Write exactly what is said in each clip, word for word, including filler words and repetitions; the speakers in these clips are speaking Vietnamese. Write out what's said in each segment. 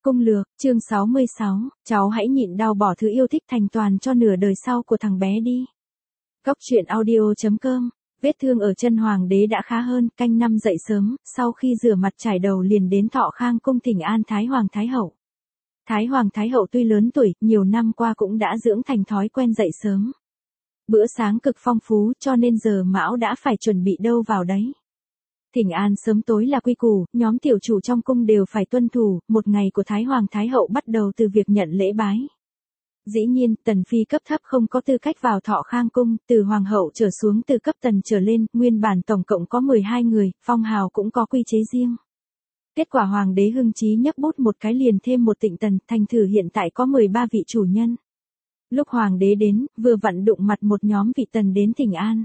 Cung lược, chương sáu mươi sáu, cháu hãy nhịn đau bỏ thứ yêu thích thành toàn cho nửa đời sau của thằng bé đi. Góc truyện audio chấm com, vết thương ở chân hoàng đế đã khá hơn, canh năm dậy sớm, sau khi rửa mặt trải đầu liền đến Thọ Khang cung thỉnh an Thái Hoàng Thái Hậu. Thái Hoàng Thái Hậu tuy lớn tuổi, nhiều năm qua cũng đã dưỡng thành thói quen dậy sớm. Bữa sáng cực phong phú cho nên giờ mão đã phải chuẩn bị đâu vào đấy. Thỉnh an sớm tối là quy củ, nhóm tiểu chủ trong cung đều phải tuân thủ, một ngày của Thái Hoàng Thái Hậu bắt đầu từ việc nhận lễ bái. Dĩ nhiên, tần phi cấp thấp không có tư cách vào Thọ Khang cung, từ hoàng hậu trở xuống từ cấp tần trở lên, nguyên bản tổng cộng có mười hai người, phong hào cũng có quy chế riêng. Kết quả hoàng đế hưng chí nhấc bút một cái liền thêm một tịnh tần, thành thử hiện tại có mười ba vị chủ nhân. Lúc hoàng đế đến, vừa vặn đụng mặt một nhóm vị tần đến thỉnh an.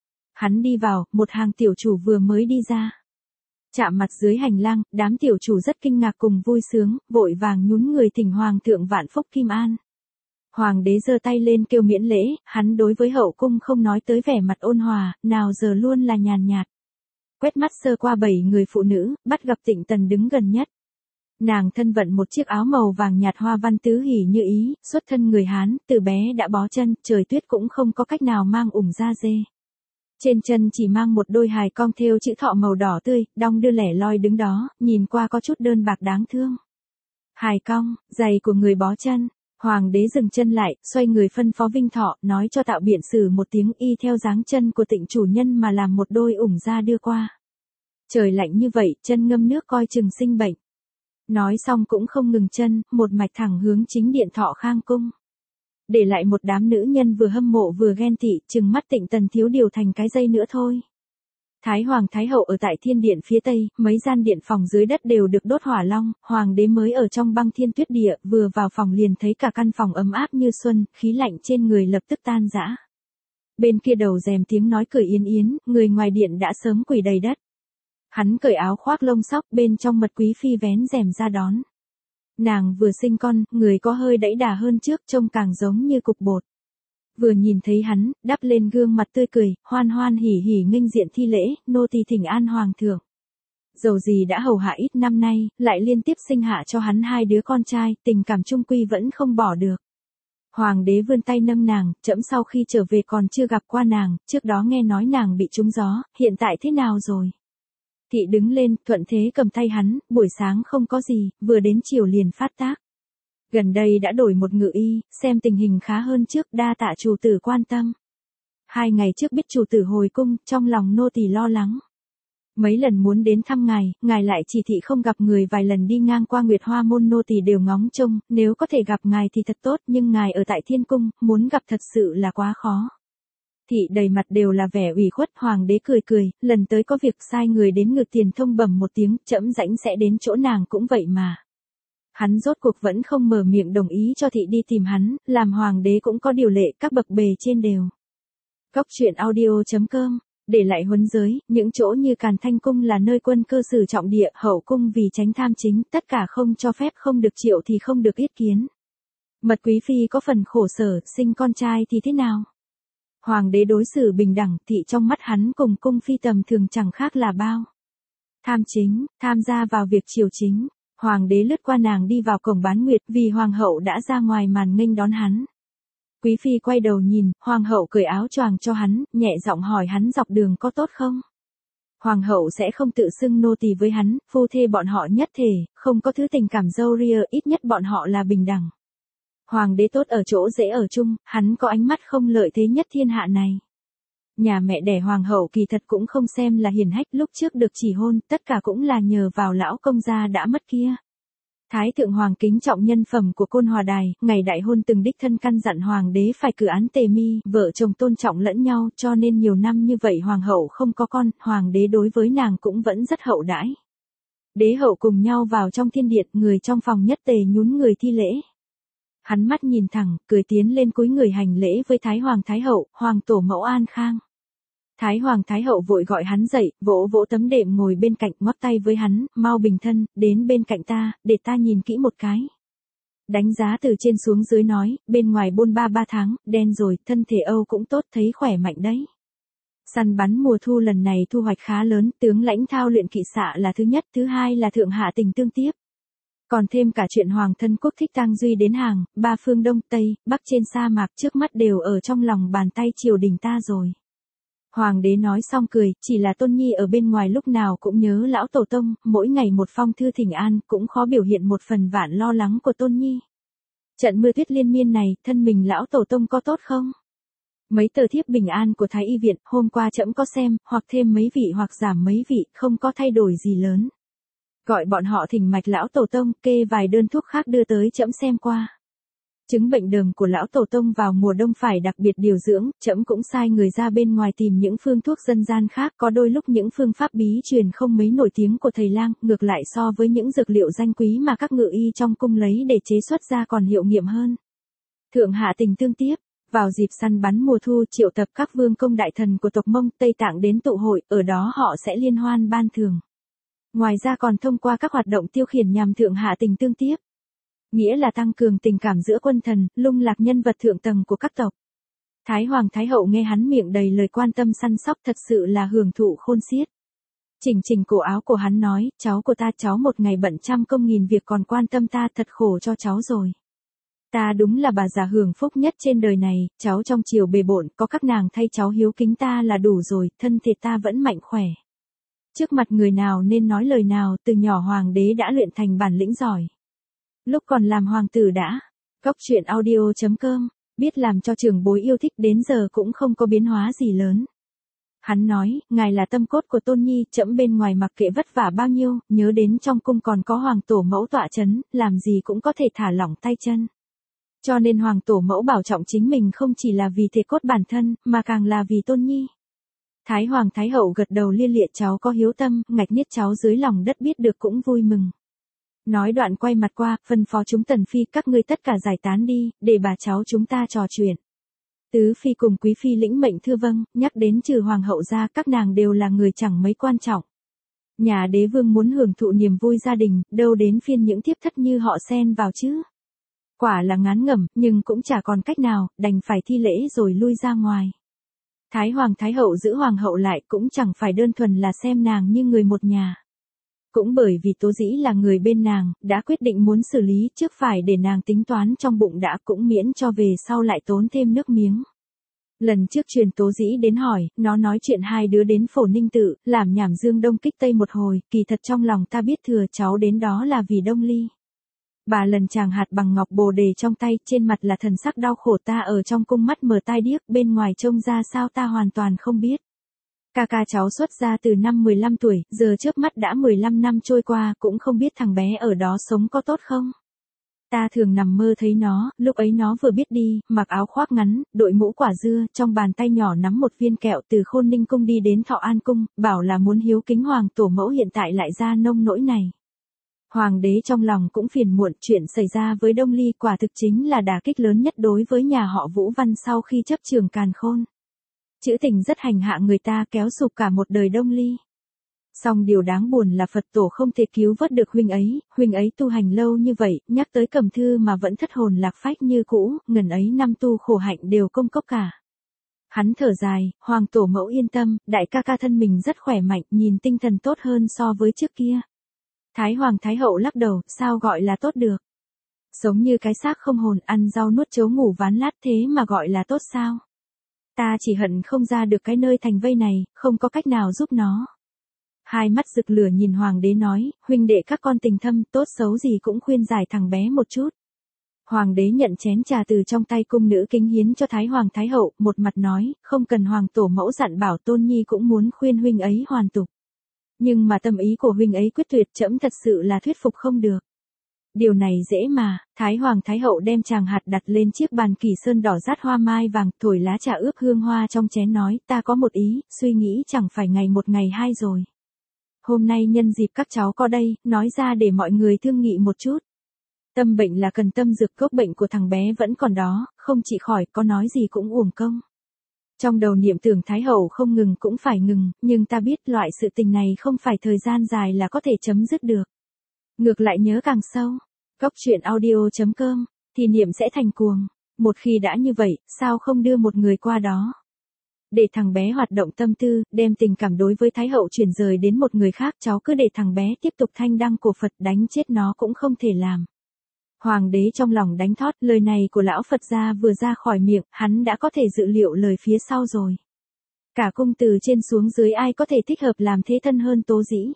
Hắn đi vào, một hàng tiểu chủ vừa mới đi ra. Chạm mặt dưới hành lang, đám tiểu chủ rất kinh ngạc cùng vui sướng, vội vàng nhún người thỉnh hoàng thượng vạn phúc kim an. Hoàng đế giơ tay lên kêu miễn lễ, hắn đối với hậu cung không nói tới vẻ mặt ôn hòa, nào giờ luôn là nhàn nhạt. Quét mắt sơ qua bảy người phụ nữ, bắt gặp tịnh tần đứng gần nhất. Nàng thân vận một chiếc áo màu vàng nhạt hoa văn tứ hỉ như ý, xuất thân người Hán, từ bé đã bó chân, trời tuyết cũng không có cách nào mang ủng da dê. Trên chân chỉ mang một đôi hài cong thêu chữ thọ màu đỏ tươi, đong đưa lẻ loi đứng đó, nhìn qua có chút đơn bạc đáng thương. Hài cong, giày của người bó chân. Hoàng đế dừng chân lại, xoay người phân phó Vinh Thọ, nói cho Tạo Biện Sử một tiếng y theo dáng chân của tịnh chủ nhân mà làm một đôi ủng da đưa qua. Trời lạnh như vậy, chân ngâm nước coi chừng sinh bệnh. Nói xong cũng không ngừng chân, một mạch thẳng hướng chính điện Thọ Khang cung. Để lại một đám nữ nhân vừa hâm mộ vừa ghen tị, chừng mắt tịnh tần thiếu điều thành cái dây nữa thôi. Thái Hoàng Thái Hậu ở tại thiên điện phía tây, mấy gian điện phòng dưới đất đều được đốt hỏa long, hoàng đế mới ở trong băng thiên tuyết địa, vừa vào phòng liền thấy cả căn phòng ấm áp như xuân, khí lạnh trên người lập tức tan rã. Bên kia đầu rèm tiếng nói cười yên yến, người ngoài điện đã sớm quỳ đầy đất. Hắn cởi áo khoác lông sóc, bên trong mật quý phi vén rèm ra đón. Nàng vừa sinh con, người có hơi đẫy đà hơn trước, trông càng giống như cục bột. Vừa nhìn thấy hắn, đắp lên gương mặt tươi cười, hoan hoan hỉ hỉ nghênh diện thi lễ, nô tỳ thỉnh an hoàng thượng. Dầu gì đã hầu hạ ít năm nay, lại liên tiếp sinh hạ cho hắn hai đứa con trai, tình cảm chung quy vẫn không bỏ được. Hoàng đế vươn tay nâng nàng, trẫm sau khi trở về còn chưa gặp qua nàng, trước đó nghe nói nàng bị trúng gió, hiện tại thế nào rồi? Thị đứng lên, thuận thế cầm tay hắn, buổi sáng không có gì, vừa đến chiều liền phát tác. Gần đây đã đổi một ngự y, xem tình hình khá hơn trước, đa tạ chủ tử quan tâm. Hai ngày trước biết chủ tử hồi cung, trong lòng nô tỳ lo lắng. Mấy lần muốn đến thăm ngài, ngài lại chỉ thị không gặp người, vài lần đi ngang qua Nguyệt Hoa môn nô tỳ đều ngóng trông, nếu có thể gặp ngài thì thật tốt, nhưng ngài ở tại thiên cung, muốn gặp thật sự là quá khó. Thị đầy mặt đều là vẻ ủy khuất, hoàng đế cười cười, lần tới có việc sai người đến ngự tiền thông bẩm một tiếng, trẫm rãnh sẽ đến chỗ nàng cũng vậy mà. Hắn rốt cuộc vẫn không mở miệng đồng ý cho thị đi tìm hắn, làm hoàng đế cũng có điều lệ, các bậc bề trên đều. Góc truyện audio chấm com, để lại huấn giới, những chỗ như Càn Thanh cung là nơi quân cơ sử trọng địa, hậu cung vì tránh tham chính, tất cả không cho phép, không được triệu thì không được yết kiến. Mật quý phi có phần khổ sở, sinh con trai thì thế nào? Hoàng đế đối xử bình đẳng, thị trong mắt hắn cùng cung phi tầm thường chẳng khác là bao. Tham chính, tham gia vào việc triều chính. Hoàng đế lướt qua nàng đi vào cổng bán nguyệt, vì hoàng hậu đã ra ngoài màn nghênh đón hắn. Quý phi quay đầu nhìn, hoàng hậu cởi áo choàng cho hắn, nhẹ giọng hỏi hắn dọc đường có tốt không? Hoàng hậu sẽ không tự xưng nô tỳ với hắn, phu thê bọn họ nhất thể, không có thứ tình cảm dâu ria, ít nhất bọn họ là bình đẳng. Hoàng đế tốt ở chỗ dễ ở chung, hắn có ánh mắt không lợi thế nhất thiên hạ này. Nhà mẹ đẻ hoàng hậu kỳ thật cũng không xem là hiền hách, lúc trước được chỉ hôn, tất cả cũng là nhờ vào lão công gia đã mất kia. Thái thượng hoàng kính trọng nhân phẩm của Côn Hòa Đài, ngày đại hôn từng đích thân căn dặn hoàng đế phải cử án tề mi, vợ chồng tôn trọng lẫn nhau, cho nên nhiều năm như vậy hoàng hậu không có con, hoàng đế đối với nàng cũng vẫn rất hậu đãi. Đế hậu cùng nhau vào trong thiên điện, người trong phòng nhất tề nhún người thi lễ. Hắn mắt nhìn thẳng, cười tiến lên cúi người hành lễ với Thái Hoàng Thái Hậu, Hoàng tổ mẫu an khang. Thái Hoàng Thái Hậu vội gọi hắn dậy, vỗ vỗ tấm đệm ngồi bên cạnh, ngoắc tay với hắn, mau bình thân, đến bên cạnh ta, để ta nhìn kỹ một cái. Đánh giá từ trên xuống dưới nói, bên ngoài bôn ba ba tháng, đen rồi, thân thể Âu cũng tốt, thấy khỏe mạnh đấy. Săn bắn mùa thu lần này thu hoạch khá lớn, tướng lãnh thao luyện kỵ xạ là thứ nhất, thứ hai là thượng hạ tình tương tiếp. Còn thêm cả chuyện hoàng thân quốc thích tang duy đến hàng, ba phương đông tây, bắc trên sa mạc trước mắt đều ở trong lòng bàn tay triều đình ta rồi. Hoàng đế nói xong cười, chỉ là Tôn Nhi ở bên ngoài lúc nào cũng nhớ lão tổ tông, mỗi ngày một phong thư thỉnh an cũng khó biểu hiện một phần vạn lo lắng của Tôn Nhi. Trận mưa tuyết liên miên này, thân mình lão tổ tông có tốt không? Mấy tờ thiếp bình an của Thái Y Viện, hôm qua trẫm có xem, hoặc thêm mấy vị hoặc giảm mấy vị, không có thay đổi gì lớn. Gọi bọn họ thỉnh mạch lão tổ tông, kê vài đơn thuốc khác đưa tới trẫm xem qua. Chứng bệnh đờm của lão tổ tông vào mùa đông phải đặc biệt điều dưỡng, trẫm cũng sai người ra bên ngoài tìm những phương thuốc dân gian khác, có đôi lúc những phương pháp bí truyền không mấy nổi tiếng của thầy lang, ngược lại so với những dược liệu danh quý mà các ngự y trong cung lấy để chế xuất ra còn hiệu nghiệm hơn. Thượng hạ tình tương tiếp, vào dịp săn bắn mùa thu triệu tập các vương công đại thần của tộc Mông Tây Tạng đến tụ hội, ở đó họ sẽ liên hoan ban thưởng. Ngoài ra còn thông qua các hoạt động tiêu khiển nhằm thượng hạ tình tương tiếp. Nghĩa là tăng cường tình cảm giữa quân thần, lung lạc nhân vật thượng tầng của các tộc. Thái Hoàng Thái Hậu nghe hắn miệng đầy lời quan tâm săn sóc thật sự là hưởng thụ khôn xiết. Chỉnh chỉnh cổ áo của hắn nói, cháu của ta cháu một ngày bận trăm công nghìn việc còn quan tâm ta thật khổ cho cháu rồi. Ta đúng là bà già hưởng phúc nhất trên đời này, cháu trong chiều bề bộn có các nàng thay cháu hiếu kính ta là đủ rồi, thân thể ta vẫn mạnh khỏe. Trước mặt người nào nên nói lời nào, từ nhỏ hoàng đế đã luyện thành bản lĩnh giỏi. Lúc còn làm hoàng tử đã, góc truyện audio chấm com, biết làm cho trưởng bối yêu thích đến giờ cũng không có biến hóa gì lớn. Hắn nói, ngài là tâm cốt của Tôn Nhi, trẫm bên ngoài mặc kệ vất vả bao nhiêu, nhớ đến trong cung còn có hoàng tổ mẫu tọa chấn, làm gì cũng có thể thả lỏng tay chân. Cho nên hoàng tổ mẫu bảo trọng chính mình không chỉ là vì thể cốt bản thân, mà càng là vì Tôn Nhi. Thái Hoàng Thái Hậu gật đầu lia lịa cháu có hiếu tâm, ngạch niết cháu dưới lòng đất biết được cũng vui mừng. Nói đoạn quay mặt qua, phân phó chúng tần phi các ngươi tất cả giải tán đi, để bà cháu chúng ta trò chuyện. Tứ phi cùng quý phi lĩnh mệnh thưa vâng, nhắc đến trừ hoàng hậu ra các nàng đều là người chẳng mấy quan trọng. Nhà đế vương muốn hưởng thụ niềm vui gia đình, đâu đến phiên những thiếp thất như họ xen vào chứ. Quả là ngán ngẩm, nhưng cũng chả còn cách nào, đành phải thi lễ rồi lui ra ngoài. Thái Hoàng Thái Hậu giữ hoàng hậu lại cũng chẳng phải đơn thuần là xem nàng như người một nhà. Cũng bởi vì Tố Dĩ là người bên nàng, đã quyết định muốn xử lý trước phải để nàng tính toán trong bụng đã cũng miễn cho về sau lại tốn thêm nước miếng. Lần trước truyền Tố Dĩ đến hỏi, nó nói chuyện hai đứa đến Phổ Ninh Tự, làm nhảm Dương Đông kích Tây một hồi, kỳ thật trong lòng ta biết thừa cháu đến đó là vì Đông Ly. Bà lần chàng hạt bằng ngọc bồ đề trong tay, trên mặt là thần sắc đau khổ ta ở trong cung mắt mờ tai điếc, bên ngoài trông ra sao ta hoàn toàn không biết. Ca ca cháu xuất ra từ năm mười lăm tuổi, giờ trước mắt đã mười lăm năm trôi qua, cũng không biết thằng bé ở đó sống có tốt không. Ta thường nằm mơ thấy nó, lúc ấy nó vừa biết đi, mặc áo khoác ngắn, đội mũ quả dưa, trong bàn tay nhỏ nắm một viên kẹo từ Khôn Ninh cung đi đến Thọ An cung, bảo là muốn hiếu kính hoàng tổ mẫu hiện tại lại ra nông nỗi này. Hoàng đế trong lòng cũng phiền muộn, chuyện xảy ra với Đông Ly quả thực chính là đả kích lớn nhất đối với nhà họ Vũ Văn sau khi chấp trường Càn Khôn. Chữ tình rất hành hạ người ta kéo sụp cả một đời Đông Ly. Song điều đáng buồn là Phật tổ không thể cứu vớt được huynh ấy, huynh ấy tu hành lâu như vậy, nhắc tới Cẩm Thư mà vẫn thất hồn lạc phách như cũ, ngần ấy năm tu khổ hạnh đều công cốc cả. Hắn thở dài, hoàng tổ mẫu yên tâm, đại ca ca thân mình rất khỏe mạnh, nhìn tinh thần tốt hơn so với trước kia. Thái Hoàng Thái Hậu lắc đầu, sao gọi là tốt được? Sống như cái xác không hồn, ăn rau nuốt chấu ngủ ván lát thế mà gọi là tốt sao? Ta chỉ hận không ra được cái nơi thành vây này, không có cách nào giúp nó. Hai mắt rực lửa nhìn hoàng đế nói, huynh đệ các con tình thâm, tốt xấu gì cũng khuyên giải thằng bé một chút. Hoàng đế nhận chén trà từ trong tay cung nữ kính hiến cho Thái Hoàng Thái Hậu, một mặt nói, không cần hoàng tổ mẫu dặn bảo Tôn Nhi cũng muốn khuyên huynh ấy hoàn tục. Nhưng mà tâm ý của huynh ấy quyết tuyệt trẫm thật sự là thuyết phục không được. Điều này dễ mà, Thái Hoàng Thái Hậu đem tràng hạt đặt lên chiếc bàn kỳ sơn đỏ rát hoa mai vàng, thổi lá trà ướp hương hoa trong chén nói, ta có một ý, suy nghĩ chẳng phải ngày một ngày hai rồi. Hôm nay nhân dịp các cháu có đây, nói ra để mọi người thương nghị một chút. Tâm bệnh là cần tâm dược, gốc bệnh của thằng bé vẫn còn đó, không trị khỏi, có nói gì cũng uổng công. Trong đầu niệm tưởng Thái Hậu không ngừng cũng phải ngừng, nhưng ta biết loại sự tình này không phải thời gian dài là có thể chấm dứt được. Ngược lại nhớ càng sâu. Góc truyện audio chấm com, thì niệm sẽ thành cuồng. Một khi đã như vậy, sao không đưa một người qua đó? Để thằng bé hoạt động tâm tư, đem tình cảm đối với Thái hậu chuyển rời đến một người khác, cháu cứ để thằng bé tiếp tục thanh đăng cổ Phật, đánh chết nó cũng không thể làm. Hoàng đế trong lòng đánh thót, lời này của lão Phật gia vừa ra khỏi miệng, hắn đã có thể dự liệu lời phía sau rồi. Cả cung từ trên xuống dưới ai có thể thích hợp làm thế thân hơn Tố Dĩ.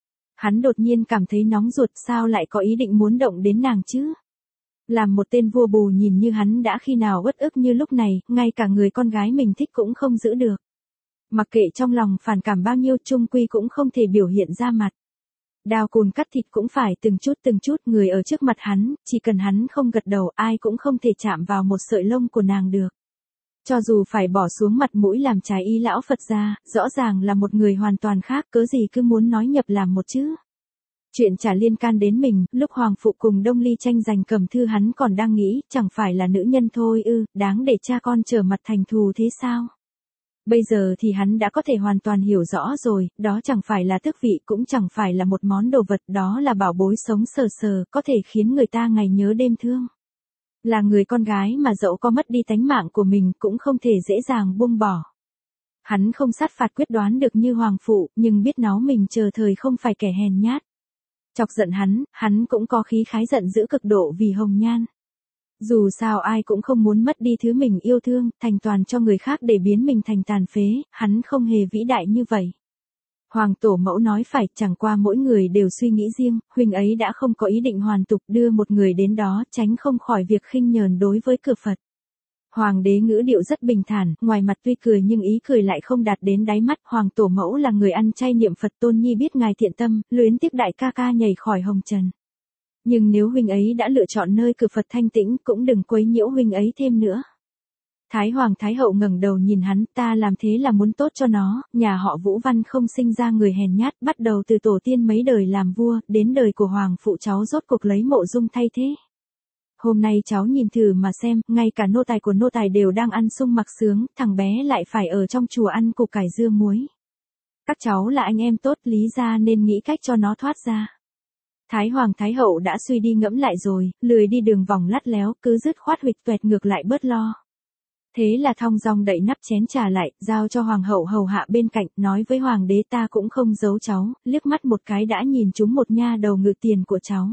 Hắn đột nhiên cảm thấy nóng ruột, sao lại có ý định muốn động đến nàng chứ? Làm một tên vua bù nhìn như hắn đã khi nào uất ức như lúc này, ngay cả người con gái mình thích cũng không giữ được. Mặc kệ trong lòng phản cảm bao nhiêu, chung quy cũng không thể biểu hiện ra mặt. Đao cùn cắt thịt cũng phải từng chút từng chút, người ở trước mặt hắn, chỉ cần hắn không gật đầu ai cũng không thể chạm vào một sợi lông của nàng được. Cho dù phải bỏ xuống mặt mũi làm trái ý lão Phật gia, rõ ràng là một người hoàn toàn khác, cớ gì cứ muốn nói nhập làm một chứ. Chuyện chả liên can đến mình, lúc Hoàng phụ cùng Đông Ly tranh giành cầm thư hắn còn đang nghĩ, chẳng phải là nữ nhân thôi ư, đáng để cha con trở mặt thành thù thế sao? Bây giờ thì hắn đã có thể hoàn toàn hiểu rõ rồi, đó chẳng phải là tước vị, cũng chẳng phải là một món đồ vật, đó là bảo bối sống sờ sờ, có thể khiến người ta ngày nhớ đêm thương. Là người con gái mà dẫu có mất đi tánh mạng của mình cũng không thể dễ dàng buông bỏ. Hắn không sát phạt quyết đoán được như Hoàng phụ, nhưng biết nó mình chờ thời không phải kẻ hèn nhát. Chọc giận hắn, hắn cũng có khí khái giận dữ cực độ vì Hồng Nhan. Dù sao ai cũng không muốn mất đi thứ mình yêu thương, thành toàn cho người khác để biến mình thành tàn phế, hắn không hề vĩ đại như vậy. Hoàng tổ mẫu nói phải, chẳng qua mỗi người đều suy nghĩ riêng, huynh ấy đã không có ý định hoàn tục đưa một người đến đó, tránh không khỏi việc khinh nhờn đối với cửa Phật. Hoàng đế ngữ điệu rất bình thản, ngoài mặt tuy cười nhưng ý cười lại không đạt đến đáy mắt. Hoàng tổ mẫu là người ăn chay niệm Phật, Tôn Nhi biết ngài thiện tâm, luyến tiếc đại ca ca nhảy khỏi hồng trần. Nhưng nếu huynh ấy đã lựa chọn nơi cửa Phật thanh tĩnh, cũng đừng quấy nhiễu huynh ấy thêm nữa. Thái Hoàng Thái Hậu ngẩng đầu nhìn hắn, ta làm thế là muốn tốt cho nó, nhà họ Vũ Văn không sinh ra người hèn nhát, bắt đầu từ tổ tiên mấy đời làm vua, đến đời của Hoàng phụ cháu rốt cuộc lấy Mộ Dung thay thế. Hôm nay cháu nhìn thử mà xem, ngay cả nô tài của nô tài đều đang ăn sung mặc sướng, thằng bé lại phải ở trong chùa ăn củ cải dưa muối. Các cháu là anh em tốt, lý ra nên nghĩ cách cho nó thoát ra. Thái Hoàng Thái Hậu đã suy đi ngẫm lại rồi, lười đi đường vòng lắt léo, cứ dứt khoát huỵch tuệt ngược lại bớt lo. Thế là thong dong đậy nắp chén trà lại, giao cho Hoàng hậu hầu hạ bên cạnh, nói với Hoàng đế ta cũng không giấu cháu, liếc mắt một cái đã nhìn trúng một nha đầu ngự tiền của cháu.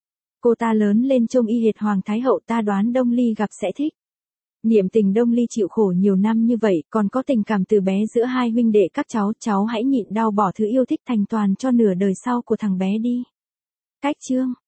Cô ta lớn lên trông y hệt Hoàng Thái Hậu, ta đoán Đông Ly gặp sẽ thích. Niệm tình Đông Ly chịu khổ nhiều năm như vậy, còn có tình cảm từ bé giữa hai huynh đệ các cháu, cháu hãy nhịn đau bỏ thứ yêu thích thành toàn cho nửa đời sau của thằng bé đi. Cách chương